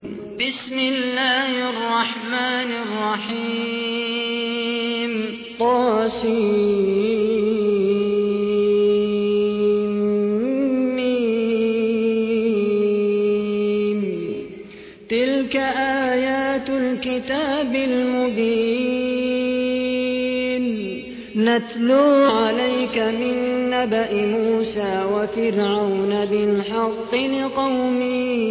بسم الله الرحمن الرحيم طاسيم تلك آيات الكتاب المبين نتلو عليك من نبأ موسى وفرعون بالحق لقوم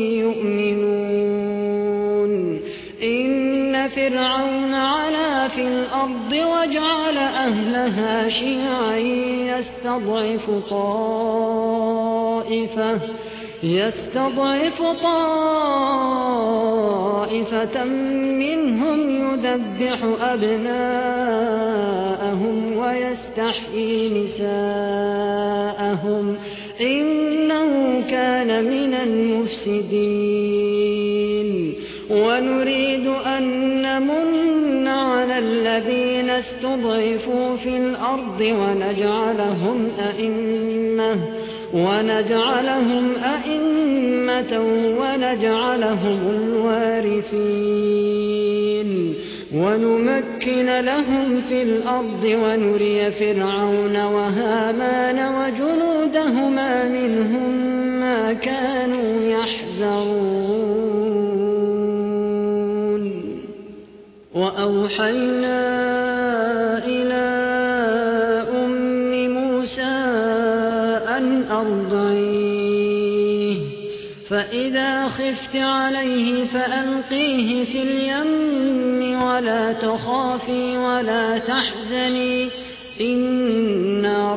يؤمنون إن فرعون علا في الأرض وجعل أهلها شيعا يستضعف طائفة منهم يذبح أبناءهم ويستحيي نساءهم إنه كان من المفسدين ونريد أن نمن على الذين استضعفوا في الأرض ونجعلهم أئمة ونجعلهم الوارثين ونمكن لهم في الأرض ونري فرعون وهامان وجنودهما منهم ما كانوا يحذرون وأوحينا إلى أم موسى أن أرضعيه فإذا خفت عليه فألقيه في اليم ولا تخافي ولا تحزني إنا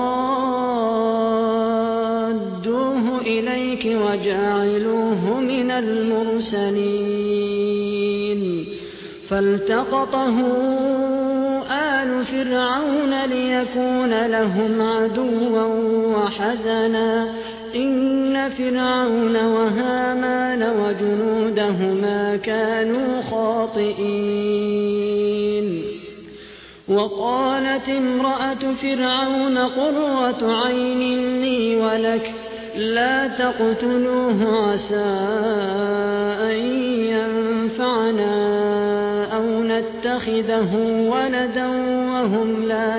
رادوه إليك وجاعلوه من المرسلين فالتقطه آل فرعون ليكون لهم عدوا وحزنا إن فرعون وهامان وجنودهما كانوا خاطئين وقالت امرأة فرعون قرة عين لي ولك لا تقتلوه عسى أن ينفعنا أو نتخذه ولدا وهم لا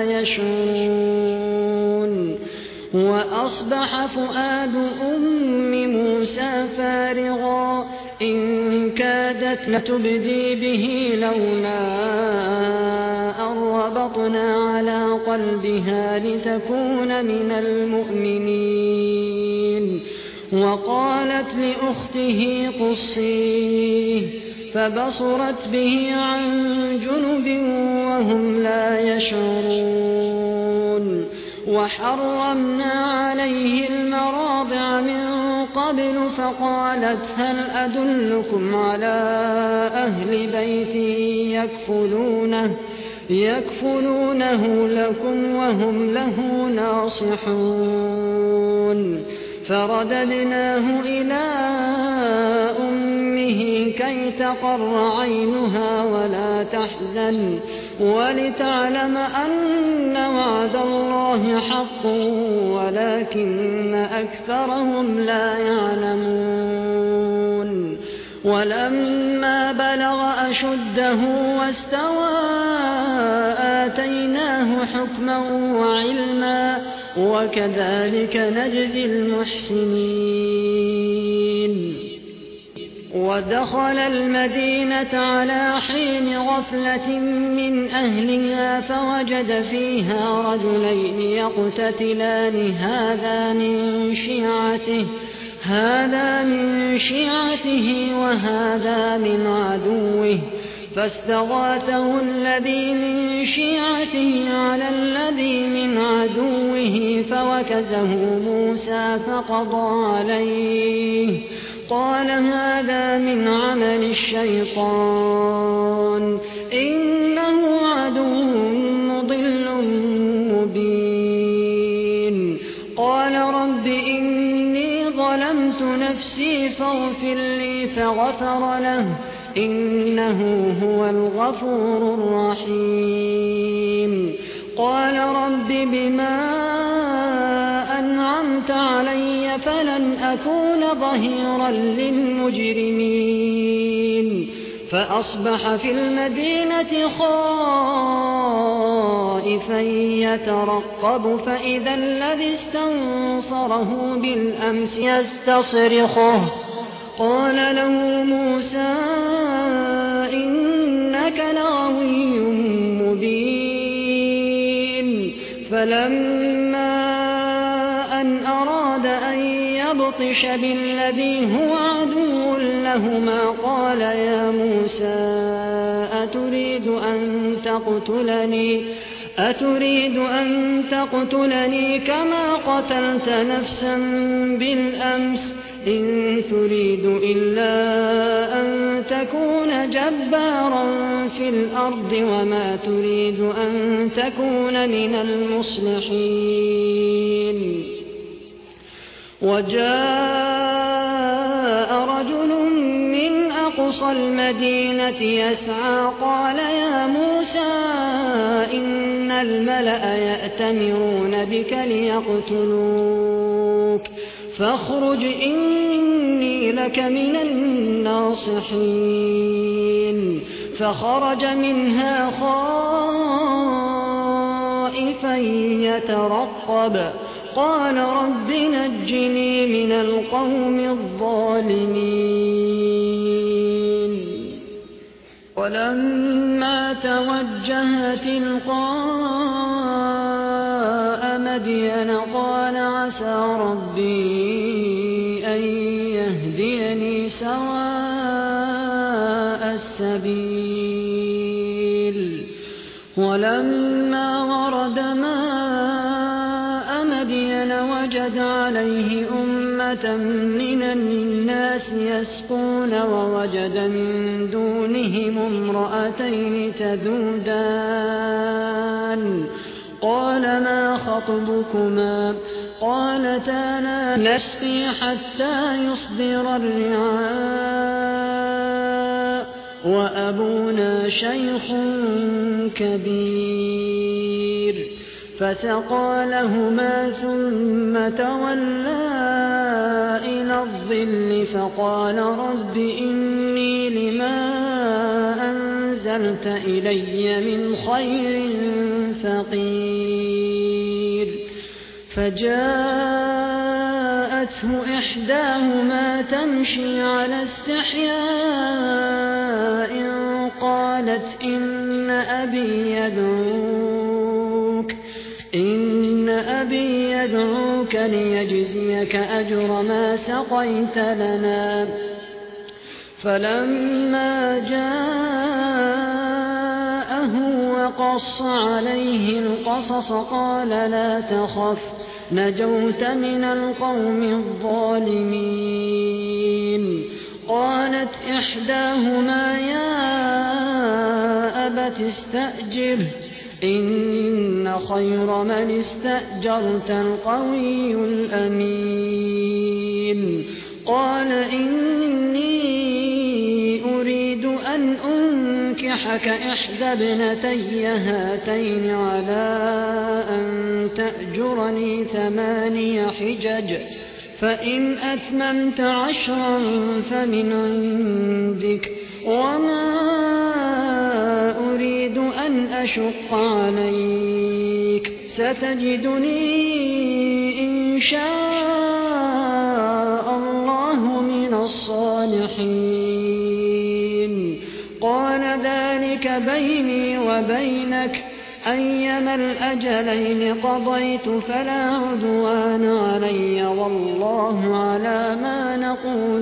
يشعرون وأصبح فؤاد أم موسى فارغا إن كادت لتبدي به لولا أن ربطنا على قلبها لتكون من المؤمنين وقالت لأخته قصيه فبصرت به عن جنب وهم لا يشعرون وحرمنا عليه المراضع من قبل فقالت هل أدلكم على أهل بيت يكفلونه لكم وهم له ناصحون فرددناه إلى أمه كي تقر عينها ولا تحزن ولتعلم أن وعد الله حق ولكن أكثرهم لا يعلمون ولما بلغ أشده واستوى آتيناه حكما وعلما وكذلك نجزي المحسنين ودخل المدينة على حين غفلة من أهلها فوجد فيها رجلين يقتتلان هذا من شيعته وهذا من عدوه فاستغاثه الذي من شيعته على الذي من عدوه فوكزه موسى فقضى عليه قال هذا من عمل الشيطان إنه عدو مضل مبين قال رب إني ظلمت نفسي فاغفر لي فغفر له إنه هو الغفور الرحيم قال رب بما أنعمت علي فلن أكون ظهيرا للمجرمين فأصبح في المدينة خائفا يترقب فإذا الذي استنصره بالأمس يستصرخه قال له موسى إنك لغوي مبين فلما أن أراد أن يبطش بالذي هو عدو لهما قال يا موسى أتريد أن تقتلني كما قتلت نفسا بالأمس إن تريد إلا أن تكون جبارا في الأرض وما تريد أن تكون من المصلحين وجاء رجل من أقصى المدينة يسعى قال يا موسى إن الملأ يأتمرون بك ليقتلوك فاخرج إني لك من الناصحين فخرج منها خائفا يترقب قال رب نجني من القوم الظالمين ولما توجه تلقاء مدين قال عسى ربي أن يهديني سواء السبيل ولما ورد ماء مدين وجد عليه أمة من الناس يسقون ووجد من دونهم امرأتين تذودان قال ما خطبكما قالتا لا نسقي حتى يصدر الرعاء وأبونا شيخ كبير فسقى لهما ثم تولى إلى الظل فقال رب إني لما أنزلت إلي من خير فقير فجاءته إحداهما تمشي على استحياء قالت إن أبي يدعوك ليجزيك أجر ما سقيت لنا فلما جاءه وقص عليه القصص قال لا تخف نجوت من القوم الظالمين قالت إحداهما يا أبت استأجره إن خير من استأجرت القوي الأمين قال إني أريد أن أنكحك إحدى ابنتي هاتين على أن تأجرني 8 حجج فإن أتممت 10 فمن عندك وما أريد أن أشق عليك ستجدني إن شاء الله من الصالحين قال ذلك بيني وبينك أيما الأجلين قضيت فلا عدوان علي والله على ما نقول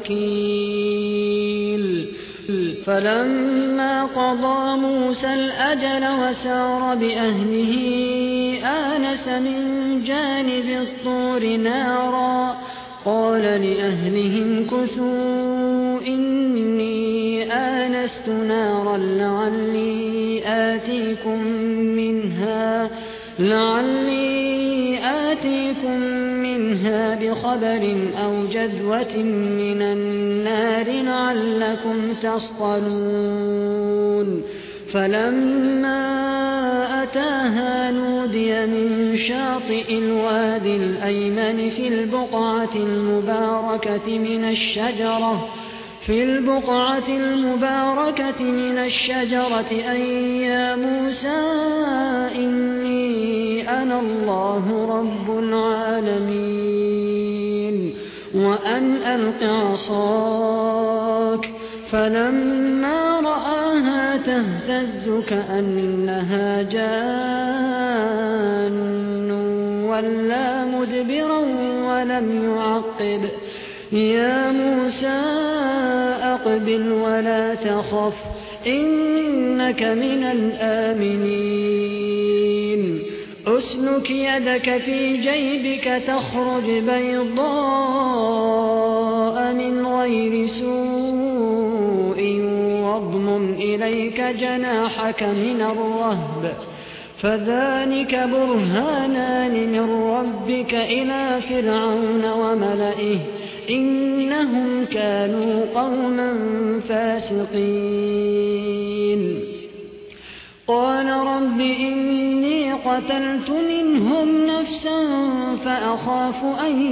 وكيل فلما قضى موسى الأجل وسار بأهله آنس من جانب الطور نارا قال لأهلهم كثوا إني آنست نارا لعلي آتيكم منها بخبر أو جذوة من النار لعلكم تصطلون فلما أتاها نودي من شاطئ الوادي الأيمن في البقعة المباركة من الشجرة في البقعة المباركة من الشجرة أن يا موسى إني أنا الله رب العالمين وأن ألق عصاك فلما رآها تهتز كأنها جان ولا مدبرا ولم يعقب يا موسى أقبل ولا تخف إنك من الآمنين أسلك يدك في جيبك تخرج بيضاء من غير سوء واضمم إليك جناحك من الرهب فذلك برهانان من ربك إلى فرعون وملئه إنهم كانوا قوما فاسقين قال رب إني قتلت منهم نفسا فأخاف أن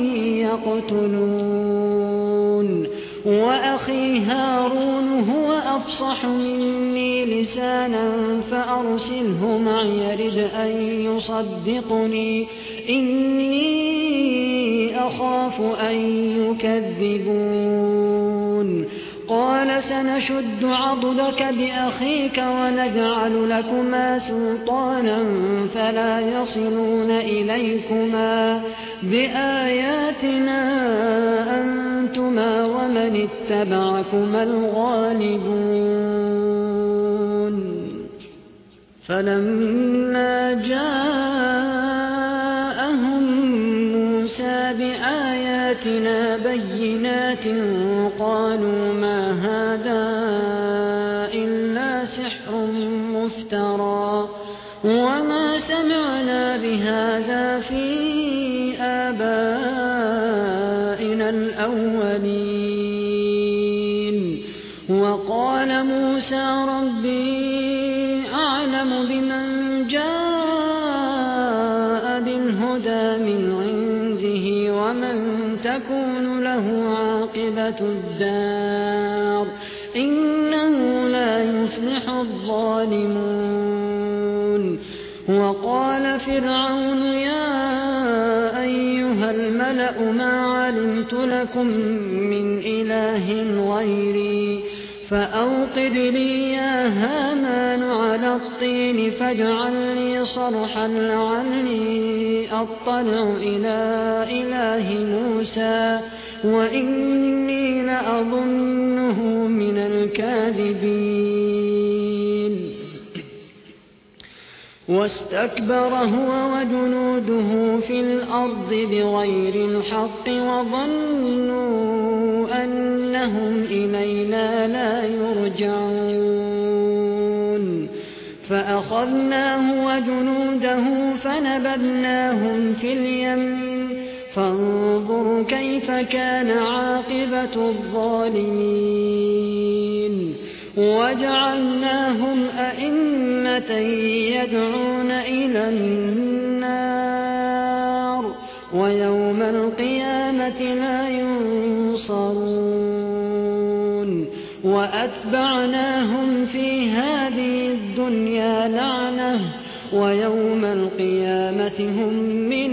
يقتلون وأخي هارون هو أفصح مني لسانا فأرسله معي يرد أن يصدقني إني أخاف أن يكذبون قال سنشد عضدك بأخيك ونجعل لكما سلطانا فلا يصلون إليكما بآياتنا أنتما ومن اتبعكما الغالبون فلما جاءهم موسى بآياتنا بينات قالوا ما هذا إلا سحر مفترى وما سمعنا بهذا في آبائنا الأولين وقال موسى ربي أعلم بمن جاء بالهدى من عنده ومن تكون له عاقبة الدار إنه لا يفلح الظالمون وقال فرعون يا أيها الملأ ما علمت لكم من إله غيري فأوقد لي يا هامان على الطين فاجعل لي صرحا لعلي أطلع إلى إله موسى وإني لأظنه من الكاذبين واستكبر هو وجنوده في الأرض بغير الحق وظنوا أنهم إلينا لا يرجعون فأخذناه وجنوده فنبذناهم في اليم فانظر كيف كان عاقبة الظالمين وجعلناهم أئمة يدعون إلى النار ويوم القيامة لا ينصرون وأتبعناهم في هذه الدنيا لعنة ويوم القيامة هم من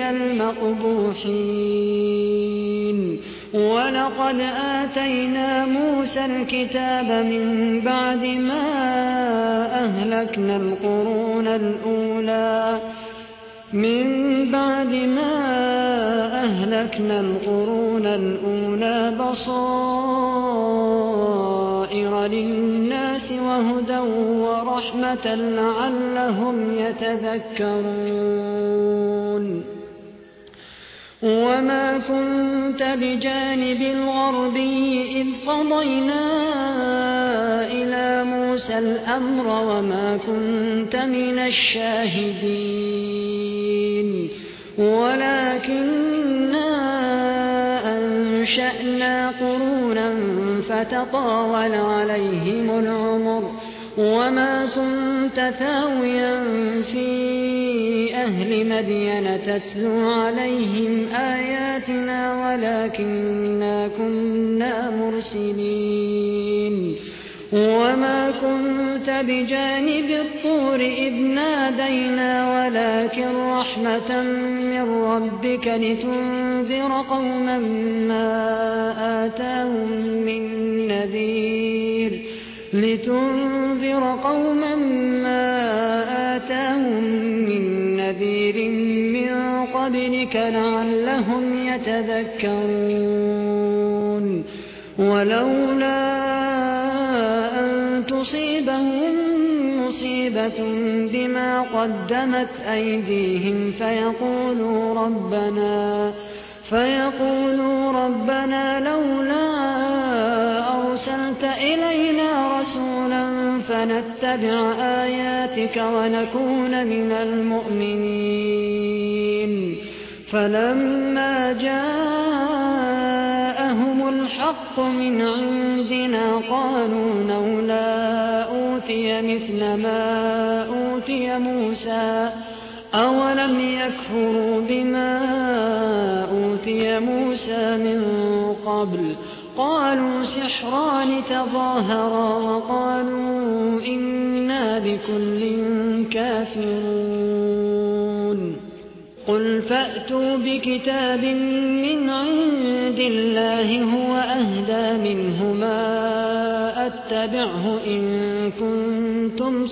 المقبوحين ولقد آتينا موسى الكتاب من بعد ما أهلكنا القرون الأولى بصائر للناس وهدى ورحمة لعلهم يتذكرون وما كنت بجانب الغربي إذ قضينا إلى موسى الأمر وما كنت من الشاهدين ولكننا أنشأنا قرونا فتطاول عليهم العمر وما كنت ثاويا في أهل مدين تتلو عليهم آياتنا ولكننا كنا مرسلين وما كنت بجانب الطور إذ نادينا ولكن رحمة من ربك لتنذر قوما ما آتاهم من نذير من قبلك لعلهم يتذكرون ولولا أن تصيبهم مصيبة بما قدمت أيديهم فيقولوا ربنا لولا أرسلت إلينا رسولا فنتبع آياتك ونكون من المؤمنين فلما جاءهم الحق من عندنا قالوا لولا أوتي مثل ما أوتي موسى أولم يكفروا بما أوتي موسى من قبل قالوا سحران تظاهرا وقالوا إنا بكل كافرون قل فأتوا بكتاب من عند الله هو أهدى منهما أتبعه إن كنتم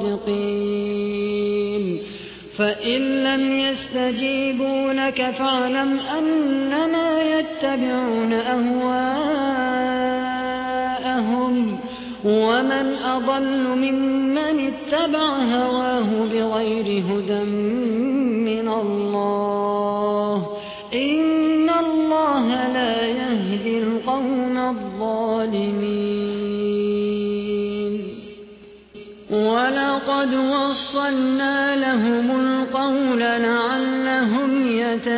صادقين فإن لم يستجيبوا لك فاعلم أنما يتبعون أهواءهم ومن أضل ممن اتبع هواه بغير هدى من الله إن الله لا يهدي القوم الظالمين ولقد وصلنا لهم القول لعلهم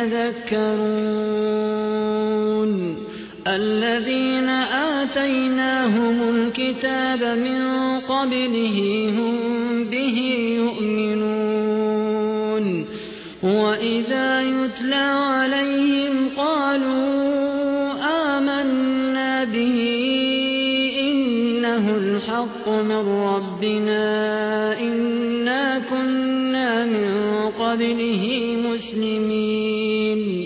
يتذكرون الذين آتيناهم الكتاب من قبله هم به يؤمنون وإذا يتلى عليهم قالوا آمنا به إنه الحق من ربنا إنا كنا من قبله مسلمين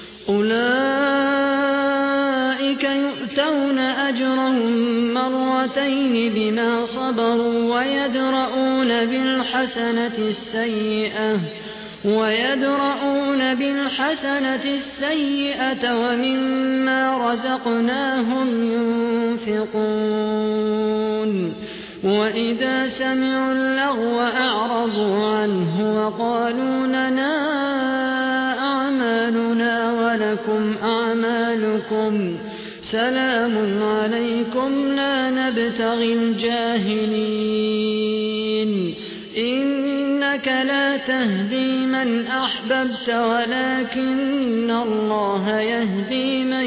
أولئك يؤتون أجرهم مرتين بما صبروا ويدرؤون بالحسنة السيئة ومما رزقناهم ينفقون وإذا سمعوا اللغو أعرضوا عنه وقالوا لنا أعمالنا ولكم أعمالكم سلام عليكم لا نبتغي الجاهلين إنك لا تهدي من أحببت ولكن الله يهدي من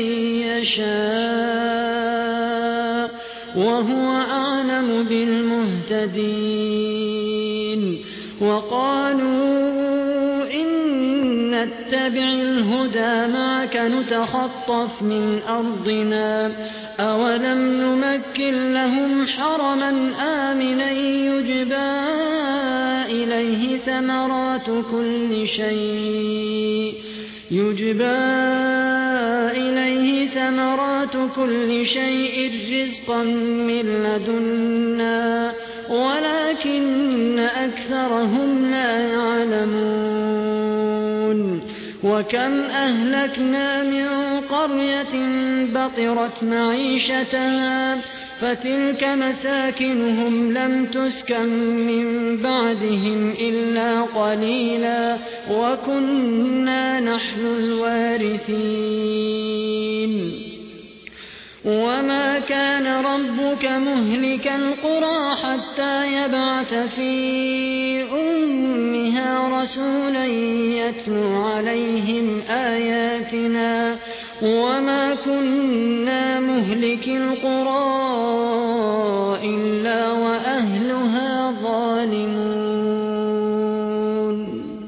يشاء وهو أعلم بالمهتدين وقالوا إن نتبع الهدى معك نتخطف من أرضنا أولم نمكن لهم حرما آمنا يجبى إليه ثمرات كل شيء رزقا من لدنا ولكن أكثرهم لا يعلمون وكم أهلكنا من قرية بطرت معيشتها فتلك مساكنهم لم تسكن من بعدهم إلا قليلا وكنا نحن الوارثين وما كان ربك مهلك القرى حتى يبعث في أمها رسولا يتلو عليهم آياتنا وما كنا مهلك القرى إلا وأهلها ظالمون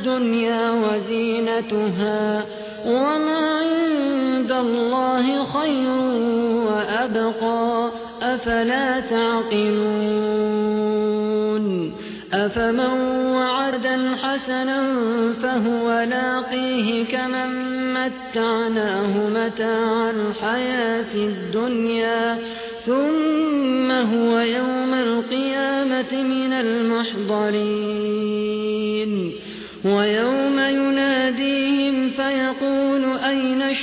الدنيا وزينتها وما عند الله خير وأبقى أفلا تعقلون أفمن وعدا حسنا فهو لاقيه كمن متعناه متاع الحياة الدنيا ثم هو يوم القيامة من المحضرين ويوم يناديهم فيقول أين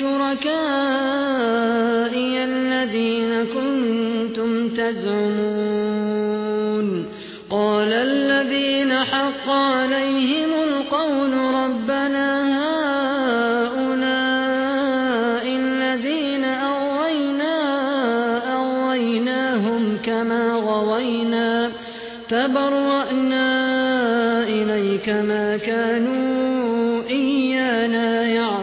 شركائي الذين كنتم تزعمون قال الذين حق عليهم القول ربنا هؤلاء الذين أغويناهم كما غوينا تبرأنا إليك ما كانوا إيانا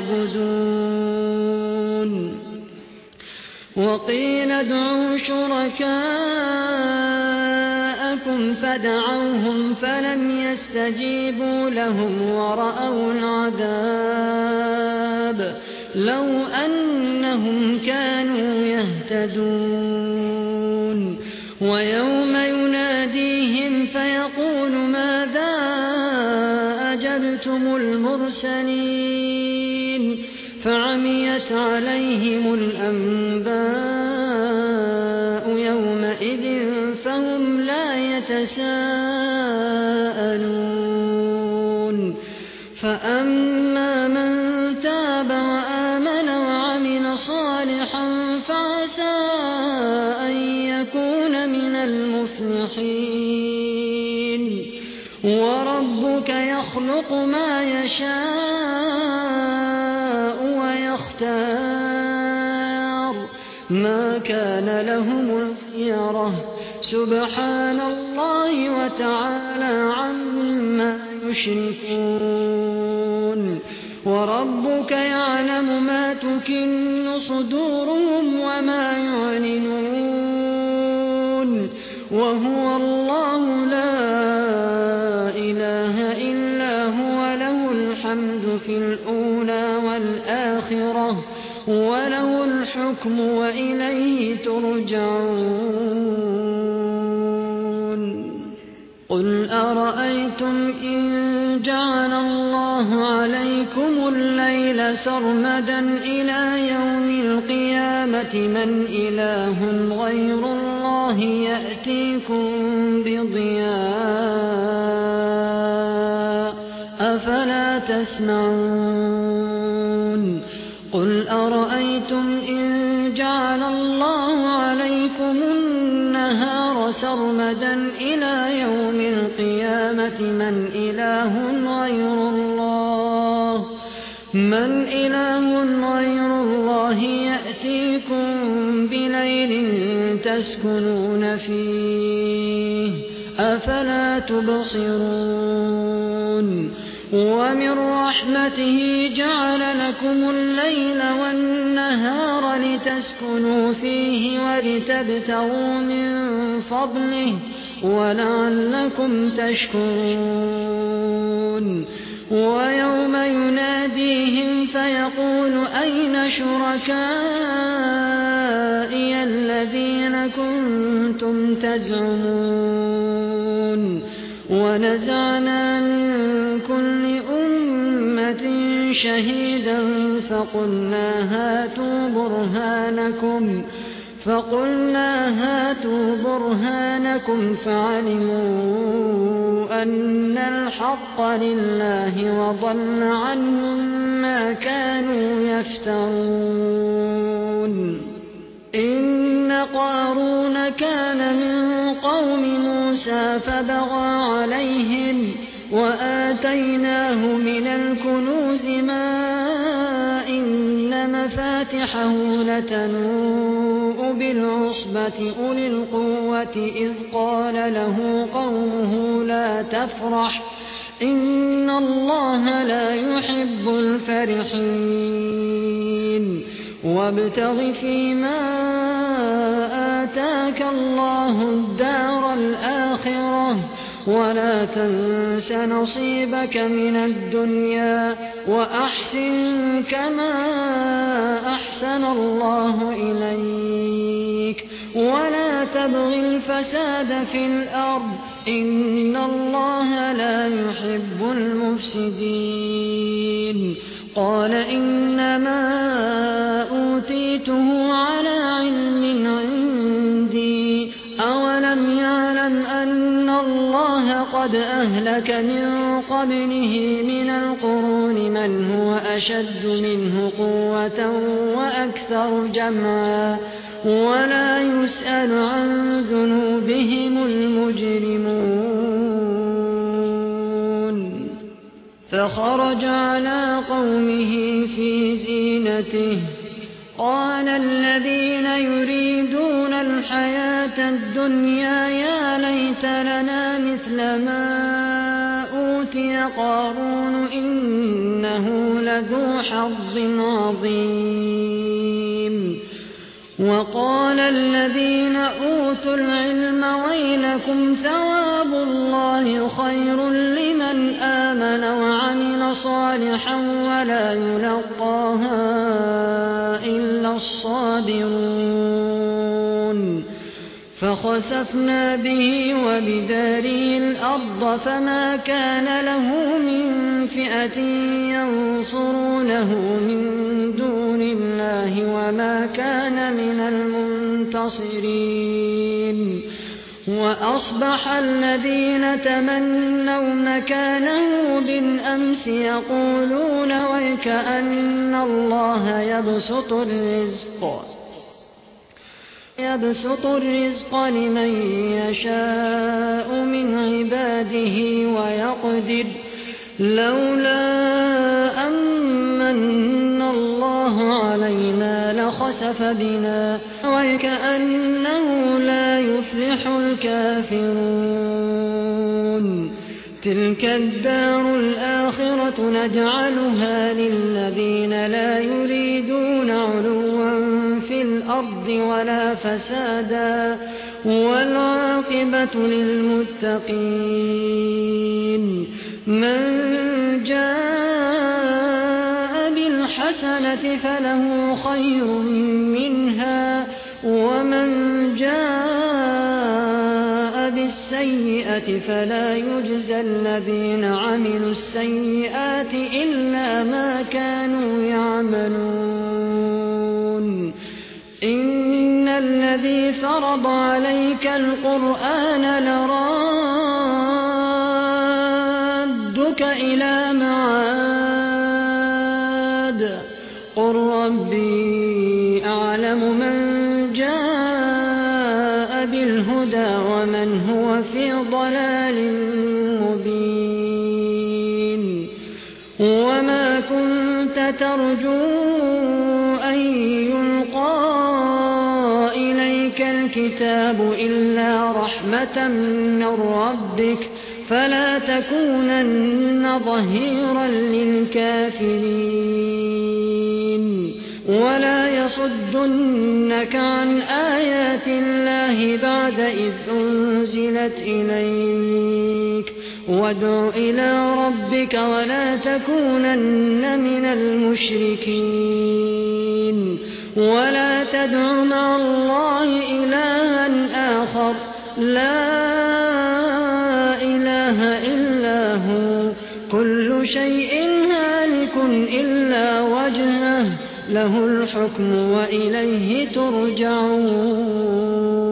يعبدون وقيل ادعوا شركاءكم فدعوهم فلم يستجيبوا لهم ورأوا العذاب لو أنهم كانوا يهتدون ويوم يناديهم فيقول ماذا أجبتم المرسلين فعميت عليهم الأنباء يومئذ فهم لا يتساءلون فأما من تاب وآمن وعمل صالحا فعسى أن يكون من المفلحين وربك يخلق ما يشاء ويختار ما كان لهم الخيرة سبحان الله وتعالى عما يشركون وربك يعلم ما تكن صدورهم وما يعلنون وهو الله لا إله إلا هو له الحمد في الأولى والآخرة وله الحكم وإليه ترجعون قل أرأيتم إن جعل الله عليكم الليل سرمدا إلى يوم القيامة من إله غير الله يأتيكم بضياء أفلا تسمعون قل أرأيتم إن جعل الله عليكم النهار سرمدا إلى يوم القيامة من إله غير الله يأتيكم بليل تسكنون فيه أفلا تبصرون ومن رحمته جعل لكم الليل والنهار لتسكنوا فيه ولتبتغوا من فضله ولعلكم تشكرون ويوم يناديهم فيقول أين شركائي الذين كنتم تزعمون ونزعنا من كل أمة شهيدا فقلنا هاتوا برهانكم فعلموا أن الحق لله وضل عنهم ما كانوا يفترون إن قارون كان من قوم موسى فبغى عليهم وآتيناه من الكنوز ما إن مفاتحه لتنوء بالعصبة أولي القوة إذ قال له قومه لا تفرح إن الله لا يحب الفرحين وابتغ فيما آتاك الله الدار الآخرة ولا تنس نصيبك من الدنيا وأحسن كما أحسن الله إليك ولا تبغ الفساد في الأرض إن الله لا يحب المفسدين. قال إنما أوتيته على علم عندي أولم يعلم أن الله قد أهلك من قبله من القرون من هو أشد منه قوة وأكثر جمعا ولا يسأل عن ذنوبهم المجرمون. فخرج على قومه في زينته قال الذين يريدون الحياة الدنيا يا ليت لنا مثل ما أوتي قارون إنه لذو حظ عظيم. وقال الذين أوتوا العلم ويلكم ثواب الله خير لمن آمن وعمل صالحا ولا يلقاها إلا الصابرون. فخسفنا به وبداره الأرض فما كان له من فئة ينصرونه من دون الله وما كان من المنتصرين. وأصبح الذين تمنوا مكانه بالأمس يقولون ويكأن الله يبسط الرزق لمن يشاء من عباده ويقدر لولا أمن الله علينا لخسف بنا وكأنه لا يفلح الكافرون. تلك الدار الآخرة نجعلها للذين لا يريدون علوا في الأرض ولا فسادا والعاقبة للمتقين. من جاء بالحسنة فله خير منها ومن جاء بالسيئة فلا يجزى الذين عملوا السيئات إلا ما كانوا يعملون. إن الذي فرض عليك القرآن لرادك إلى معاد قل ربي أعلم من جاء بالهدى ومن هو في ضلال مبين. وما كنت ترجو أن يلقى إليك الكتاب إلا رحمة من ربك فلا تكونن ظهيرا للكافرين. ولا يصدنك عن آيات الله بعد إذ أنزلت إليك وادع إلى ربك ولا تكونن من المشركين. ولا تدع مع الله إلها آخر لا إله إلا هو كل شيء هالك إلا وجهه له الحكم وإليه ترجعون.